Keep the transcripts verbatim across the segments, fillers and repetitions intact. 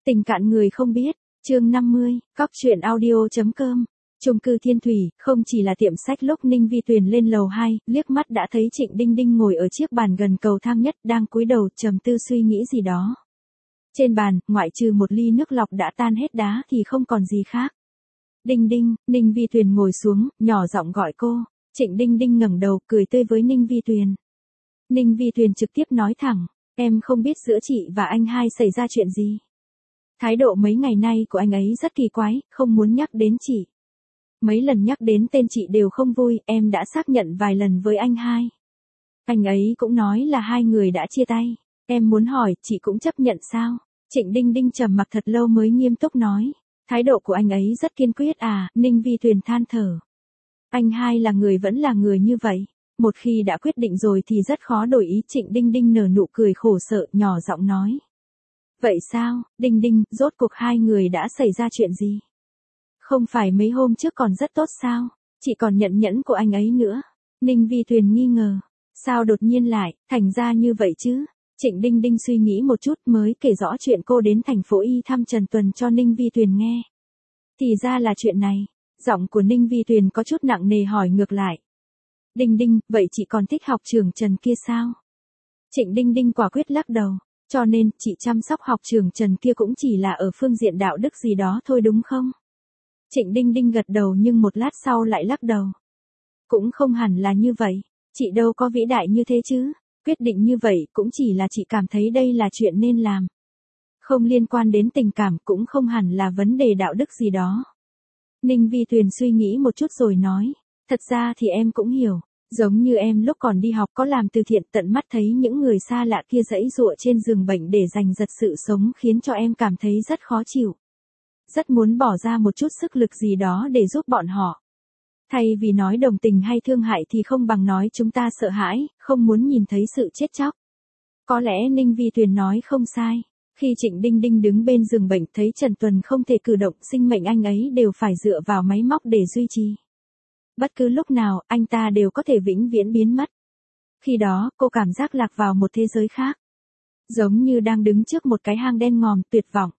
Tình cạn người không biết, chương năm mươi, cóc truyện audio.com. Chung cư Thiên Thủy, không chỉ là tiệm sách lúc Ninh Vi Tuyền lên lầu hai, liếc mắt đã thấy Trịnh Đinh Đinh ngồi ở chiếc bàn gần cầu thang nhất đang cúi đầu trầm tư suy nghĩ gì đó. Trên bàn, ngoại trừ một ly nước lọc đã tan hết đá thì không còn gì khác. Đinh Đinh, Ninh Vi Tuyền ngồi xuống, nhỏ giọng gọi cô. Trịnh Đinh Đinh ngẩng đầu cười tươi với Ninh Vi Tuyền. Ninh Vi Tuyền trực tiếp nói thẳng, em không biết giữa chị và anh hai xảy ra chuyện gì. Thái độ mấy ngày nay của anh ấy rất kỳ quái, không muốn nhắc đến chị. Mấy lần nhắc đến tên chị đều không vui, em đã xác nhận vài lần với anh hai. Anh ấy cũng nói là hai người đã chia tay. Em muốn hỏi, chị cũng chấp nhận sao? Trịnh Đinh Đinh trầm mặc thật lâu mới nghiêm túc nói. Thái độ của anh ấy rất kiên quyết à, Ninh Vi Tuyền than thở. Anh hai là người vẫn là người như vậy. Một khi đã quyết định rồi thì rất khó đổi ý. Trịnh Đinh Đinh nở nụ cười khổ sở, nhỏ giọng nói. Vậy sao, Đinh Đinh, rốt cuộc hai người đã xảy ra chuyện gì? Không phải mấy hôm trước còn rất tốt sao? Chị còn nhận nhẫn của anh ấy nữa. Ninh Vi Tuyền nghi ngờ. Sao đột nhiên lại, thành ra như vậy chứ? Trịnh Đinh Đinh suy nghĩ một chút mới kể rõ chuyện cô đến thành phố Y thăm Trần Tuần cho Ninh Vi Tuyền nghe. Thì ra là chuyện này. Giọng của Ninh Vi Tuyền có chút nặng nề hỏi ngược lại. Đinh Đinh, vậy chị còn thích học trường Trần kia sao? Trịnh Đinh Đinh quả quyết lắc đầu. Cho nên, chị chăm sóc học trường Trần kia cũng chỉ là ở phương diện đạo đức gì đó thôi đúng không? Trịnh Đinh Đinh gật đầu nhưng một lát sau lại lắc đầu. Cũng không hẳn là như vậy, chị đâu có vĩ đại như thế chứ, quyết định như vậy cũng chỉ là chị cảm thấy đây là chuyện nên làm. Không liên quan đến tình cảm cũng không hẳn là vấn đề đạo đức gì đó. Ninh Vi Tuyền suy nghĩ một chút rồi nói, thật ra thì em cũng hiểu. Giống như em lúc còn đi học có làm từ thiện tận mắt thấy những người xa lạ kia giãy giụa trên giường bệnh để giành giật sự sống khiến cho em cảm thấy rất khó chịu. Rất muốn bỏ ra một chút sức lực gì đó để giúp bọn họ. Thay vì nói đồng tình hay thương hại thì không bằng nói chúng ta sợ hãi, không muốn nhìn thấy sự chết chóc. Có lẽ Ninh Vi Tuyền nói không sai. Khi Trịnh Đinh Đinh đứng bên giường bệnh thấy Trần Tuần không thể cử động, sinh mệnh anh ấy đều phải dựa vào máy móc để duy trì. Bất cứ lúc nào, anh ta đều có thể vĩnh viễn biến mất. Khi đó, cô cảm giác lạc vào một thế giới khác. Giống như đang đứng trước một cái hang đen ngòm, tuyệt vọng.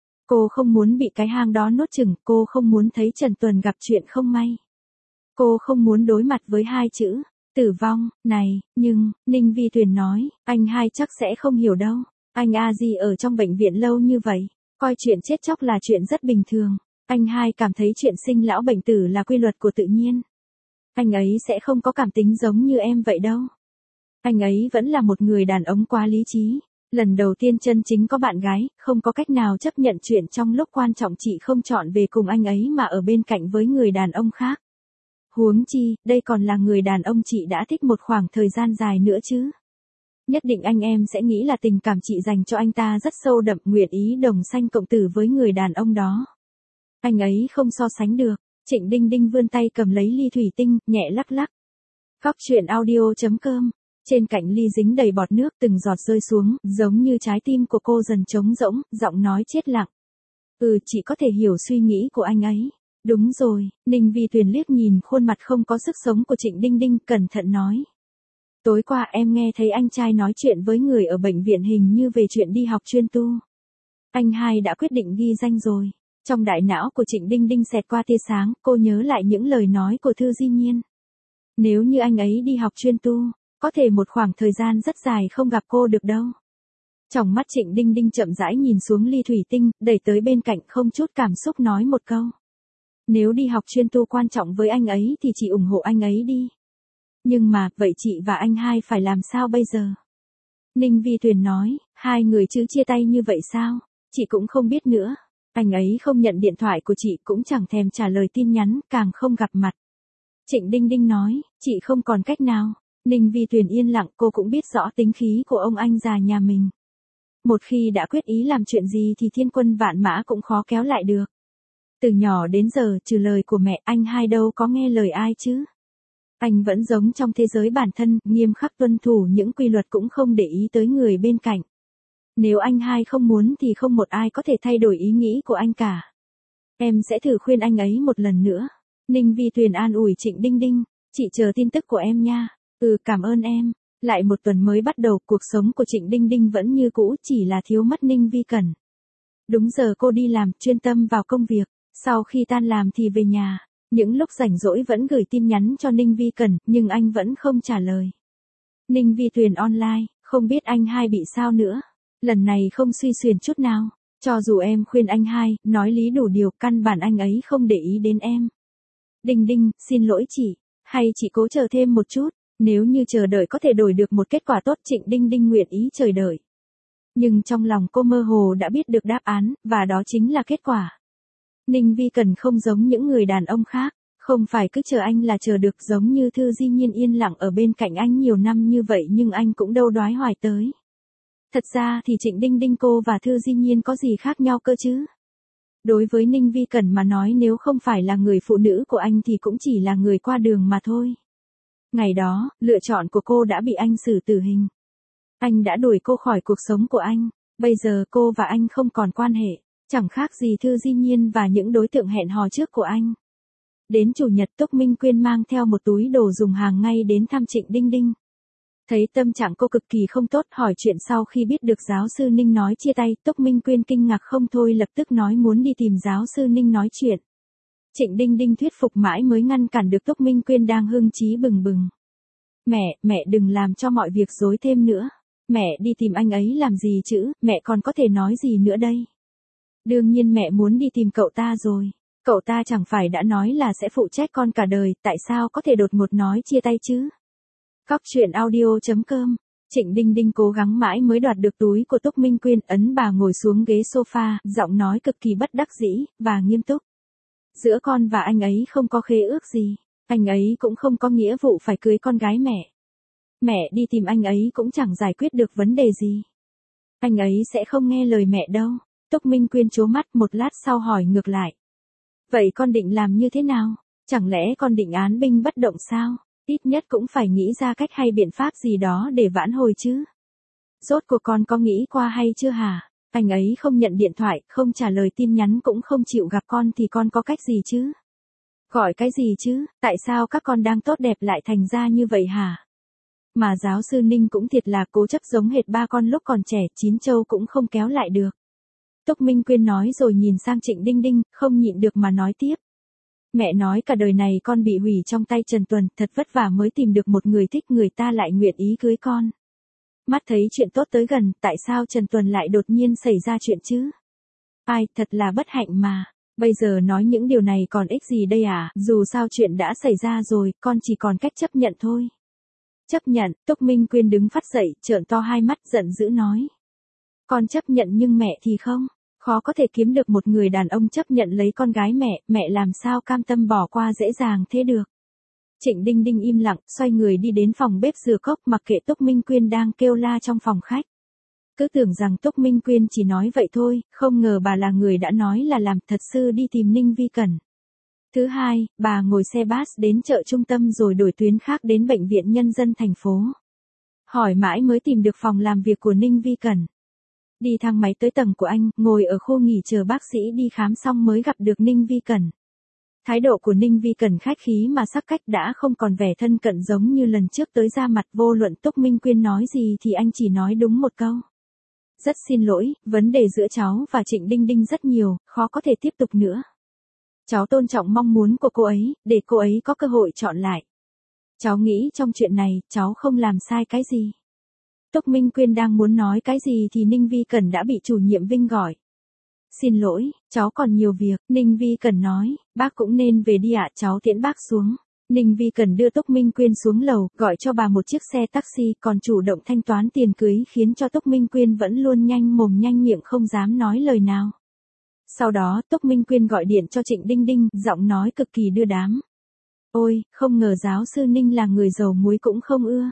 Cô không muốn bị cái hang đó nuốt chửng, cô không muốn thấy Trần Tuần gặp chuyện không may. Cô không muốn đối mặt với hai chữ, tử vong, này, nhưng, Ninh Vi Tuyền nói, anh hai chắc sẽ không hiểu đâu. Anh A Di ở trong bệnh viện lâu như vậy, coi chuyện chết chóc là chuyện rất bình thường. Anh hai cảm thấy chuyện sinh lão bệnh tử là quy luật của tự nhiên. Anh ấy sẽ không có cảm tính giống như em vậy đâu. Anh ấy vẫn là một người đàn ông quá lý trí. Lần đầu tiên chân chính có bạn gái, không có cách nào chấp nhận chuyện trong lúc quan trọng chị không chọn về cùng anh ấy mà ở bên cạnh với người đàn ông khác. Huống chi, đây còn là người đàn ông chị đã thích một khoảng thời gian dài nữa chứ. Nhất định anh em sẽ nghĩ là tình cảm chị dành cho anh ta rất sâu đậm, nguyện ý đồng sanh cộng tử với người đàn ông đó. Anh ấy không so sánh được. Trịnh Đinh Đinh vươn tay cầm lấy ly thủy tinh, nhẹ lắc lắc. Cóc truyện audio.com. Trên cạnh ly dính đầy bọt nước từng giọt rơi xuống, giống như trái tim của cô dần trống rỗng, giọng nói chết lặng. Ừ, chị có thể hiểu suy nghĩ của anh ấy. Đúng rồi, Ninh Vi Tuyền liếc nhìn khuôn mặt không có sức sống của Trịnh Đinh Đinh, cẩn thận nói. Tối qua em nghe thấy anh trai nói chuyện với người ở bệnh viện hình như về chuyện đi học chuyên tu. Anh hai đã quyết định ghi danh rồi. Trong đại não của Trịnh Đinh Đinh xẹt qua tia sáng, cô nhớ lại những lời nói của Thư Di Nhiên. Nếu như anh ấy đi học chuyên tu, có thể một khoảng thời gian rất dài không gặp cô được đâu. Trong mắt Trịnh Đinh Đinh chậm rãi nhìn xuống ly thủy tinh, đẩy tới bên cạnh không chút cảm xúc nói một câu. Nếu đi học chuyên tu quan trọng với anh ấy thì chị ủng hộ anh ấy đi. Nhưng mà, vậy chị và anh hai phải làm sao bây giờ? Ninh Vi Tuyền nói, hai người chứ chia tay như vậy sao? Chị cũng không biết nữa. Anh ấy không nhận điện thoại của chị cũng chẳng thèm trả lời tin nhắn, càng không gặp mặt. Trịnh Đinh Đinh nói, chị không còn cách nào. Ninh Vi Tuyền yên lặng, cô cũng biết rõ tính khí của ông anh già nhà mình. Một khi đã quyết ý làm chuyện gì thì thiên quân vạn mã cũng khó kéo lại được. Từ nhỏ đến giờ, trừ lời của mẹ, anh hai đâu có nghe lời ai chứ. Anh vẫn giống trong thế giới bản thân, nghiêm khắc tuân thủ những quy luật cũng không để ý tới người bên cạnh. Nếu anh hai không muốn thì không một ai có thể thay đổi ý nghĩ của anh cả. Em sẽ thử khuyên anh ấy một lần nữa. Ninh Vi Tuyền an ủi Trịnh Đinh Đinh, chị chờ tin tức của em nha. Ừ, cảm ơn em. Lại một tuần mới bắt đầu, cuộc sống của Trịnh Đinh Đinh vẫn như cũ, chỉ là thiếu mất Ninh Vi Cẩn. Đúng giờ cô đi làm, chuyên tâm vào công việc, sau khi tan làm thì về nhà. Những lúc rảnh rỗi vẫn gửi tin nhắn cho Ninh Vi Cẩn, nhưng anh vẫn không trả lời. Ninh Vi Tuyền online, không biết anh hai bị sao nữa. Lần này không suy xuyển chút nào. Cho dù em khuyên anh hai, nói lý đủ điều, căn bản anh ấy không để ý đến em. Đinh Đinh, xin lỗi chị. Hay chị cố chờ thêm một chút. Nếu như chờ đợi có thể đổi được một kết quả tốt, Trịnh Đinh Đinh nguyện ý chờ đợi. Nhưng trong lòng cô mơ hồ đã biết được đáp án, và đó chính là kết quả. Ninh Vi Cẩn không giống những người đàn ông khác, không phải cứ chờ anh là chờ được, giống như Thư Di Nhiên yên lặng ở bên cạnh anh nhiều năm như vậy nhưng anh cũng đâu đoái hoài tới. Thật ra thì Trịnh Đinh Đinh cô và Thư Di Nhiên có gì khác nhau cơ chứ? Đối với Ninh Vi Cẩn mà nói, nếu không phải là người phụ nữ của anh thì cũng chỉ là người qua đường mà thôi. Ngày đó, lựa chọn của cô đã bị anh xử tử hình. Anh đã đuổi cô khỏi cuộc sống của anh. Bây giờ cô và anh không còn quan hệ, chẳng khác gì Thư Di Nhiên và những đối tượng hẹn hò trước của anh. Đến chủ nhật, Túc Minh Quyên mang theo một túi đồ dùng hàng ngay đến thăm Trịnh Đinh Đinh. Thấy tâm trạng cô cực kỳ không tốt, hỏi chuyện sau khi biết được giáo sư Ninh nói chia tay, Túc Minh Quyên kinh ngạc không thôi, lập tức nói muốn đi tìm giáo sư Ninh nói chuyện. Trịnh Đinh Đinh thuyết phục mãi mới ngăn cản được Túc Minh Quyên đang hưng chí bừng bừng. Mẹ, mẹ đừng làm cho mọi việc rối thêm nữa. Mẹ đi tìm anh ấy làm gì chứ, mẹ còn có thể nói gì nữa đây? Đương nhiên mẹ muốn đi tìm cậu ta rồi. Cậu ta chẳng phải đã nói là sẽ phụ trách con cả đời, tại sao có thể đột ngột nói chia tay chứ? Cóc truyện audio chấm com. Trịnh Đinh Đinh cố gắng mãi mới đoạt được túi của Túc Minh Quyên, ấn bà ngồi xuống ghế sofa, giọng nói cực kỳ bất đắc dĩ và nghiêm túc. Giữa con và anh ấy không có khế ước gì, anh ấy cũng không có nghĩa vụ phải cưới con gái mẹ. Mẹ đi tìm anh ấy cũng chẳng giải quyết được vấn đề gì. Anh ấy sẽ không nghe lời mẹ đâu. Túc Minh Quyên trố mắt, một lát sau hỏi ngược lại. Vậy con định làm như thế nào? Chẳng lẽ con định án binh bất động sao? Ít nhất cũng phải nghĩ ra cách hay biện pháp gì đó để vãn hồi chứ. Rốt cuộc con có nghĩ qua hay chưa hả? Anh ấy không nhận điện thoại, không trả lời tin nhắn, cũng không chịu gặp con thì con có cách gì chứ? Gọi cái gì chứ? Tại sao các con đang tốt đẹp lại thành ra như vậy hả? Mà giáo sư Ninh cũng thiệt là cố chấp giống hệt ba con lúc còn trẻ, chín châu cũng không kéo lại được. Túc Minh Quyên nói rồi nhìn sang Trịnh Đinh Đinh, không nhịn được mà nói tiếp. Mẹ nói cả đời này con bị hủy trong tay Trần Tuần, thật vất vả mới tìm được một người thích, người ta lại nguyện ý cưới con. Mắt thấy chuyện tốt tới gần, tại sao Trần Tuần lại đột nhiên xảy ra chuyện chứ? Ai, thật là bất hạnh mà. Bây giờ nói những điều này còn ích gì đây à? Dù sao chuyện đã xảy ra rồi, con chỉ còn cách chấp nhận thôi. Chấp nhận? Túc Minh Quyên đứng phắt dậy, trợn to hai mắt, giận dữ nói. Con chấp nhận nhưng mẹ thì không. Khó có thể kiếm được một người đàn ông chấp nhận lấy con gái mẹ, mẹ làm sao cam tâm bỏ qua dễ dàng thế được. Trịnh Đinh Đinh im lặng, xoay người đi đến phòng bếp rửa cốc, mặc kệ Túc Minh Quyên đang kêu la trong phòng khách. Cứ tưởng rằng Túc Minh Quyên chỉ nói vậy thôi, không ngờ bà là người đã nói là làm, thật sự đi tìm Ninh Vi Cẩn. Thứ hai, bà ngồi xe bus đến chợ trung tâm rồi đổi tuyến khác đến bệnh viện nhân dân thành phố. Hỏi mãi mới tìm được phòng làm việc của Ninh Vi Cẩn. Đi thang máy tới tầng của anh, ngồi ở khu nghỉ chờ bác sĩ đi khám xong mới gặp được Ninh Vi Cẩn. Thái độ của Ninh Vi Cẩn khách khí mà sắc cách, đã không còn vẻ thân cận giống như lần trước tới, ra mặt, vô luận Túc Minh Quyên nói gì thì anh chỉ nói đúng một câu. Rất xin lỗi, vấn đề giữa cháu và Trịnh Đinh Đinh rất nhiều, khó có thể tiếp tục nữa. Cháu tôn trọng mong muốn của cô ấy, để cô ấy có cơ hội chọn lại. Cháu nghĩ trong chuyện này, cháu không làm sai cái gì. Túc Minh Quyên đang muốn nói cái gì thì Ninh Vi Cẩn đã bị chủ nhiệm Vinh gọi. Xin lỗi, cháu còn nhiều việc, Ninh Vi Cẩn nói, bác cũng nên về đi ạ, cháu tiễn bác xuống. Ninh Vi Cẩn đưa Túc Minh Quyên xuống lầu, gọi cho bà một chiếc xe taxi, còn chủ động thanh toán tiền cưới, khiến cho Túc Minh Quyên vẫn luôn nhanh mồm nhanh miệng không dám nói lời nào. Sau đó, Túc Minh Quyên gọi điện cho Trịnh Đinh Đinh, giọng nói cực kỳ đưa đám. Ôi, không ngờ giáo sư Ninh là người dầu muối cũng không ưa.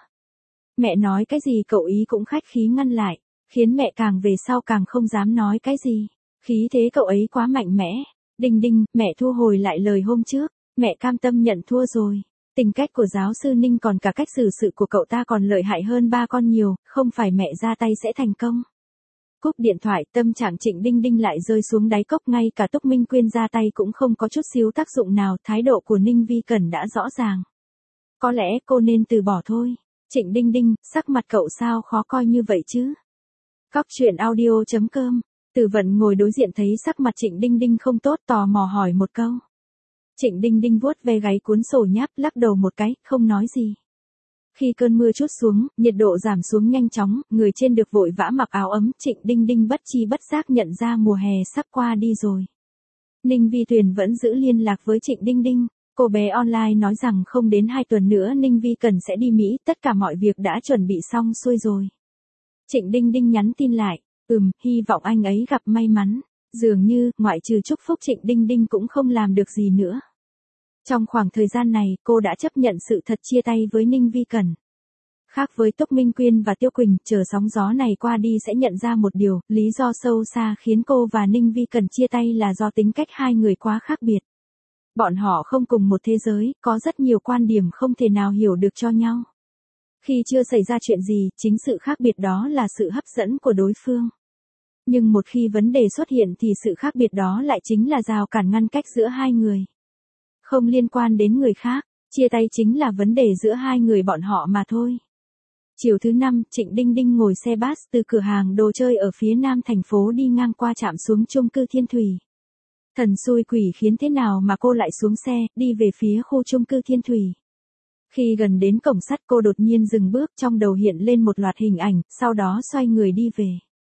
Mẹ nói cái gì cậu ý cũng khách khí ngăn lại, khiến mẹ càng về sau càng không dám nói cái gì. Khí thế cậu ấy quá mạnh mẽ. Đinh Đinh, mẹ thu hồi lại lời hôm trước, mẹ cam tâm nhận thua rồi. Tính cách của giáo sư Ninh còn cả cách xử sự của cậu ta còn lợi hại hơn ba con nhiều, không phải mẹ ra tay sẽ thành công. Cúp điện thoại, tâm trạng Trịnh Đinh Đinh lại rơi xuống đáy cốc, ngay cả Túc Minh Quyên ra tay cũng không có chút xíu tác dụng nào, thái độ của Ninh Vi Cẩn đã rõ ràng. Có lẽ cô nên từ bỏ thôi. Trịnh Đinh Đinh, sắc mặt cậu sao khó coi như vậy chứ? Cóc truyện audio chấm com Từ Vận ngồi đối diện thấy sắc mặt Trịnh Đinh Đinh không tốt, tò mò hỏi một câu. Trịnh Đinh Đinh vuốt ve gáy cuốn sổ nháp, lắc đầu một cái, không nói gì. Khi cơn mưa trút xuống, nhiệt độ giảm xuống nhanh chóng, người trên được vội vã mặc áo ấm, Trịnh Đinh Đinh bất chi bất giác nhận ra mùa hè sắp qua đi rồi. Ninh Vi Tuyền vẫn giữ liên lạc với Trịnh Đinh Đinh. Cô bé online nói rằng không đến hai tuần nữa Ninh Vi Cần sẽ đi Mỹ, tất cả mọi việc đã chuẩn bị xong xuôi rồi. Trịnh Đinh Đinh nhắn tin lại, ừm, hy vọng anh ấy gặp may mắn. Dường như, ngoại trừ chúc phúc Trịnh Đinh Đinh cũng không làm được gì nữa. Trong khoảng thời gian này, cô đã chấp nhận sự thật chia tay với Ninh Vi Cần. Khác với Túc Minh Quyên và Tiêu Quỳnh, chờ sóng gió này qua đi sẽ nhận ra một điều, lý do sâu xa khiến cô và Ninh Vi Cần chia tay là do tính cách hai người quá khác biệt. Bọn họ không cùng một thế giới, có rất nhiều quan điểm không thể nào hiểu được cho nhau. Khi chưa xảy ra chuyện gì, chính sự khác biệt đó là sự hấp dẫn của đối phương. Nhưng một khi vấn đề xuất hiện thì sự khác biệt đó lại chính là rào cản ngăn cách giữa hai người. Không liên quan đến người khác, chia tay chính là vấn đề giữa hai người bọn họ mà thôi. Chiều thứ năm, Trịnh Đinh Đinh ngồi xe bus từ cửa hàng đồ chơi ở phía nam thành phố đi ngang qua trạm xuống chung cư Thiên Thủy. Thần xui quỷ khiến thế nào mà cô lại xuống xe, đi về phía khu chung cư Thiên Thủy. Khi gần đến cổng sắt cô đột nhiên dừng bước, trong đầu hiện lên một loạt hình ảnh, sau đó xoay người đi về.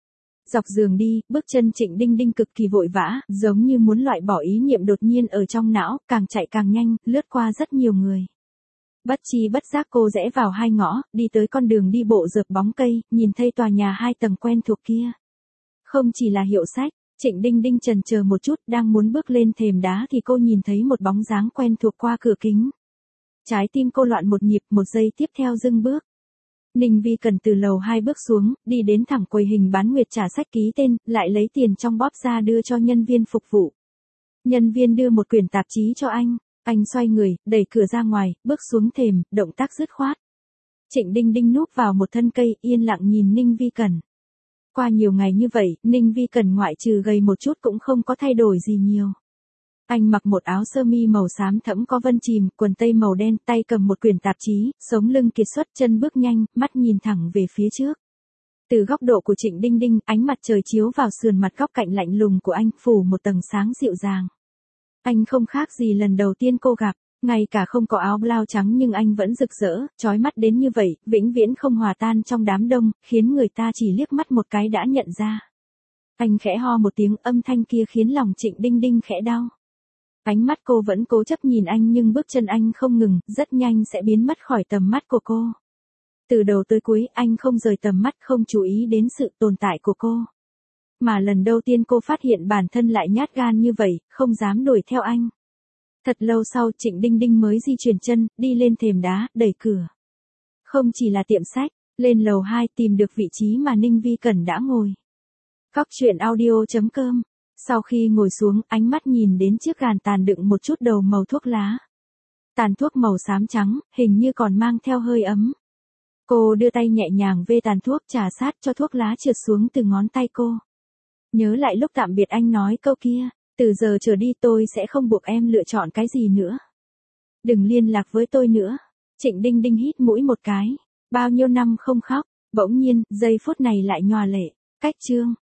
Dọc đường đi, bước chân Trịnh Đinh Đinh cực kỳ vội vã, giống như muốn loại bỏ ý niệm đột nhiên ở trong não, càng chạy càng nhanh, lướt qua rất nhiều người. Bất chi bất giác cô rẽ vào hai ngõ, đi tới con đường đi bộ rợp bóng cây, nhìn thấy tòa nhà hai tầng quen thuộc kia. Không chỉ là hiệu sách, Trịnh Đinh Đinh chần chờ một chút, đang muốn bước lên thềm đá thì cô nhìn thấy một bóng dáng quen thuộc qua cửa kính. Trái tim cô loạn một nhịp, một giây tiếp theo dừng bước. Ninh Vi Cần từ lầu hai bước xuống, đi đến thẳng quầy hình bán nguyệt trà sách ký tên, lại lấy tiền trong bóp ra đưa cho nhân viên phục vụ. Nhân viên đưa một quyển tạp chí cho anh, anh xoay người, đẩy cửa ra ngoài, bước xuống thềm, động tác dứt khoát. Trịnh Đinh Đinh núp vào một thân cây, yên lặng nhìn Ninh Vi Cần. Qua nhiều ngày như vậy, Ninh Vi Cần ngoại trừ gầy một chút cũng không có thay đổi gì nhiều. Anh mặc một áo sơ mi màu xám thẫm có vân chìm, quần tây màu đen, tay cầm một quyển tạp chí, sống lưng kiệt xuất, chân bước nhanh, mắt nhìn thẳng về phía trước. Từ góc độ của Trịnh Đinh Đinh, ánh mặt trời chiếu vào sườn mặt góc cạnh lạnh lùng của anh, phủ một tầng sáng dịu dàng. Anh không khác gì lần đầu tiên cô gặp, ngay cả không có áo blau trắng nhưng anh vẫn rực rỡ, chói mắt đến như vậy, vĩnh viễn không hòa tan trong đám đông, khiến người ta chỉ liếc mắt một cái đã nhận ra. Anh khẽ ho một tiếng, âm thanh kia khiến lòng Trịnh Đinh Đinh khẽ đau. Ánh mắt cô vẫn cố chấp nhìn anh nhưng bước chân anh không ngừng, rất nhanh sẽ biến mất khỏi tầm mắt của cô. Từ đầu tới cuối, anh không rời tầm mắt, không chú ý đến sự tồn tại của cô. Mà lần đầu tiên cô phát hiện bản thân lại nhát gan như vậy, không dám đuổi theo anh. Thật lâu sau, Trịnh Đinh Đinh mới di chuyển chân, đi lên thềm đá, đẩy cửa. Không chỉ là tiệm sách, lên lầu hai tìm được vị trí mà Ninh Vi Cần đã ngồi. Cóc truyện audio chấm com. Sau khi ngồi xuống, ánh mắt nhìn đến chiếc gàn tàn đựng một chút đầu màu thuốc lá. Tàn thuốc màu xám trắng, hình như còn mang theo hơi ấm. Cô đưa tay nhẹ nhàng vê tàn thuốc, trà sát cho thuốc lá trượt xuống từ ngón tay cô. Nhớ lại lúc tạm biệt anh nói câu kia, từ giờ trở đi tôi sẽ không buộc em lựa chọn cái gì nữa. Đừng liên lạc với tôi nữa. Trịnh Đinh Đinh hít mũi một cái. Bao nhiêu năm không khóc, bỗng nhiên, giây phút này lại nhòa lệ. Cách chương.